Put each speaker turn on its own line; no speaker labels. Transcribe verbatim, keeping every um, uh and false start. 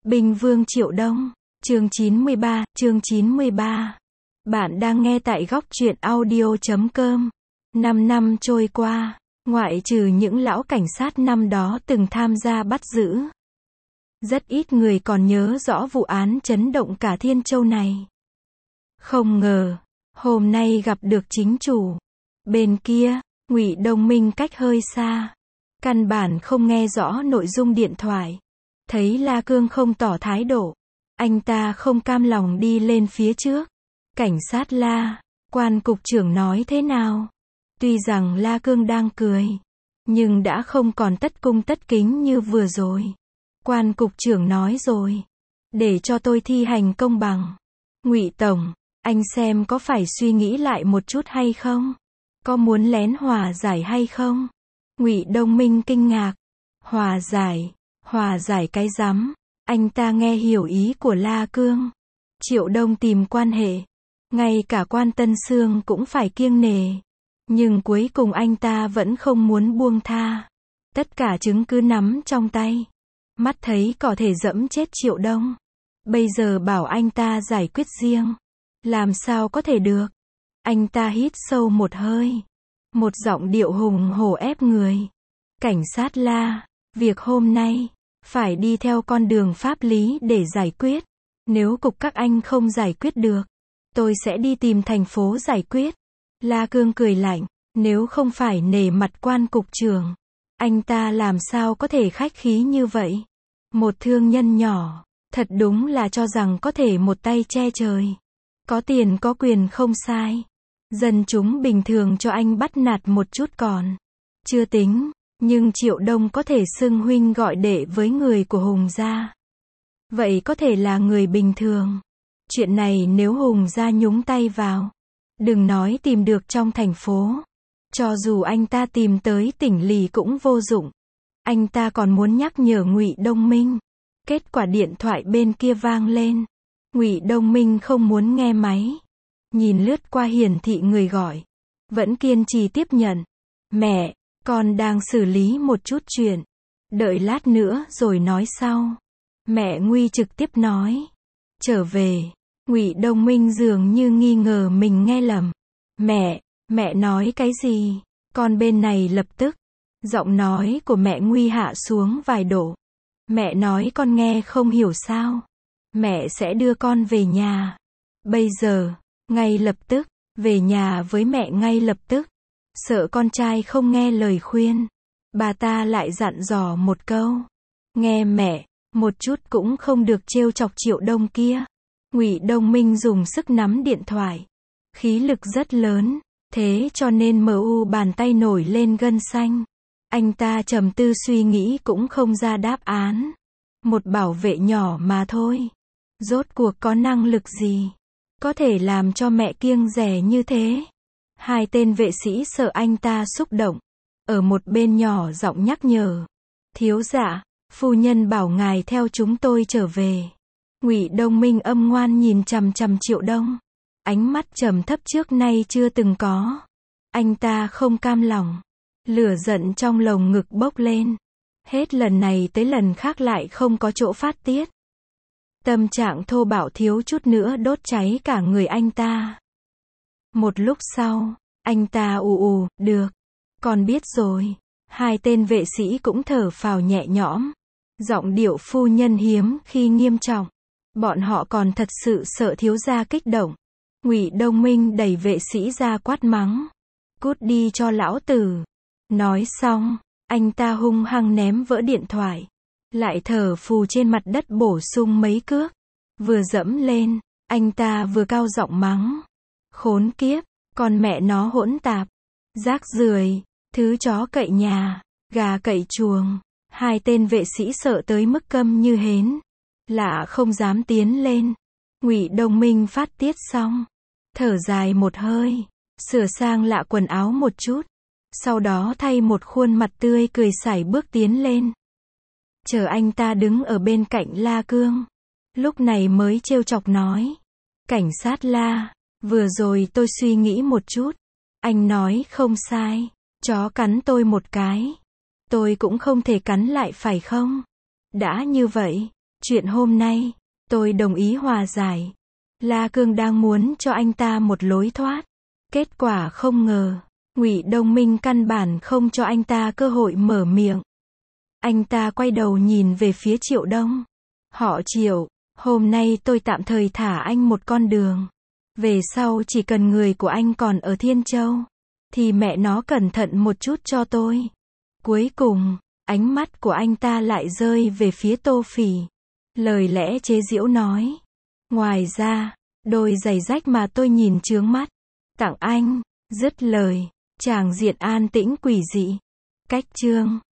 Binh Vương Triệu Đông, chương chín mươi ba, chương chín mươi ba. Bạn đang nghe tại góc truyện audio chấm com. Năm năm trôi qua, ngoại trừ những lão cảnh sát năm đó từng tham gia bắt giữ, rất ít người còn nhớ rõ vụ án chấn động cả Thiên Châu này. Không ngờ, hôm nay gặp được chính chủ. Bên kia, Ngụy Đông Minh cách hơi xa, căn bản không nghe rõ nội dung điện thoại. Thấy La Cương không tỏ thái độ, anh ta không cam lòng đi lên phía trước. Cảnh sát La, quan cục trưởng nói thế nào? Tuy rằng La Cương đang cười, nhưng đã không còn tất cung tất kính như vừa rồi. Quan cục trưởng nói rồi, để cho tôi thi hành công bằng. Ngụy tổng, anh xem có phải suy nghĩ lại một chút hay không? Có muốn lén hòa giải hay không? Ngụy Đông Minh kinh ngạc. Hòa giải? Hòa giải cái rắm? Anh ta nghe hiểu ý của La Cương. Triệu Đông tìm quan hệ, ngay cả Quan Tân Sương cũng phải kiêng nể. Nhưng cuối cùng anh ta vẫn không muốn buông tha. Tất cả chứng cứ nắm trong tay. Mắt thấy có thể dẫm chết Triệu Đông. Bây giờ bảo anh ta giải quyết riêng, làm sao có thể được? Anh ta hít sâu một hơi, một giọng điệu hùng hổ ép người. Cảnh sát La, việc hôm nay phải đi theo con đường pháp lý để giải quyết. Nếu cục các anh không giải quyết được, tôi sẽ đi tìm thành phố giải quyết. La Cương cười lạnh, nếu không phải nể mặt quan cục trưởng, anh ta làm sao có thể khách khí như vậy? Một thương nhân nhỏ, thật đúng là cho rằng có thể một tay che trời. Có tiền có quyền không sai. Dân chúng bình thường cho anh bắt nạt một chút còn chưa tính, nhưng Triệu Đông có thể xưng huynh gọi đệ với người của Hùng gia. Vậy có thể là người bình thường. Chuyện này nếu Hùng gia nhúng tay vào, đừng nói tìm được trong thành phố, cho dù anh ta tìm tới tỉnh lỵ cũng vô dụng. Anh ta còn muốn nhắc nhở Ngụy Đông Minh. Kết quả điện thoại bên kia vang lên. Ngụy Đông Minh không muốn nghe máy, nhìn lướt qua hiển thị người gọi, vẫn kiên trì tiếp nhận. Mẹ, con đang xử lý một chút chuyện, đợi lát nữa rồi nói sau. Mẹ Nguy trực tiếp nói. Trở về. Ngụy Đông Minh dường như nghi ngờ mình nghe lầm. Mẹ, mẹ nói cái gì? Con bên này lập tức. Giọng nói của mẹ Nguy hạ xuống vài độ. Mẹ nói con nghe không hiểu sao? Mẹ sẽ đưa con về nhà. Bây giờ, ngay lập tức, về nhà với mẹ ngay lập tức. Sợ con trai không nghe lời khuyên, bà ta lại dặn dò một câu. Nghe mẹ, một chút cũng không được trêu chọc Triệu Đông kia. Ngụy Đông Minh dùng sức nắm điện thoại, khí lực rất lớn, thế cho nên mờ u bàn tay nổi lên gân xanh. Anh ta trầm tư suy nghĩ cũng không ra đáp án. Một bảo vệ nhỏ mà thôi. Rốt cuộc có năng lực gì có thể làm cho mẹ kiêng dè như thế? Hai tên vệ sĩ sợ anh ta xúc động, ở một bên nhỏ giọng nhắc nhở. Thiếu dạ, phu nhân bảo ngài theo chúng tôi trở về. Ngụy Đông Minh âm ngoan nhìn chằm chằm Triệu Đông, ánh mắt trầm thấp trước nay chưa từng có. Anh ta không cam lòng, lửa giận trong lồng ngực bốc lên. Hết lần này tới lần khác lại không có chỗ phát tiết. Tâm trạng thô bạo thiếu chút nữa đốt cháy cả người anh ta. Một lúc sau, anh ta ù ù, được, con biết rồi. Hai tên vệ sĩ cũng thở phào nhẹ nhõm. Giọng điệu phu nhân hiếm khi nghiêm trọng. Bọn họ còn thật sự sợ thiếu gia kích động. Ngụy Đông Minh đẩy vệ sĩ ra quát mắng. Cút đi cho lão tử. Nói xong, anh ta hung hăng ném vỡ điện thoại. Lại thở phù trên mặt đất bổ sung mấy cước. Vừa dẫm lên, anh ta vừa cao giọng mắng. Khốn kiếp, con mẹ nó hỗn tạp. Rác rưởi, thứ chó cậy nhà, gà cậy chuồng. Hai tên vệ sĩ sợ tới mức câm như hến. Lạ không dám tiến lên. Ngụy Đông Minh phát tiết xong, thở dài một hơi, sửa sang lạ quần áo một chút. Sau đó thay một khuôn mặt tươi cười sải bước tiến lên. Chờ anh ta đứng ở bên cạnh La Cương. Lúc này mới trêu chọc nói. Cảnh sát La, vừa rồi tôi suy nghĩ một chút. Anh nói không sai. Chó cắn tôi một cái, tôi cũng không thể cắn lại phải không? Đã như vậy, Chuyện hôm nay, tôi đồng ý hòa giải. La Cương đang muốn cho anh ta một lối thoát. Kết quả không ngờ, Ngụy Đông Minh căn bản không cho anh ta cơ hội mở miệng. Anh ta quay đầu nhìn về phía Triệu Đông. Họ Triệu, hôm nay tôi tạm thời thả anh một con đường. Về sau chỉ cần người của anh còn ở Thiên Châu, thì mẹ nó cẩn thận một chút cho tôi. Cuối cùng, ánh mắt của anh ta lại rơi về phía Tô Phỉ. Lời lẽ chế giễu nói. Ngoài ra, đôi giày rách mà tôi nhìn chướng mắt. Tặng anh. Dứt lời, tràng diện an tĩnh quỷ dị. Cách chương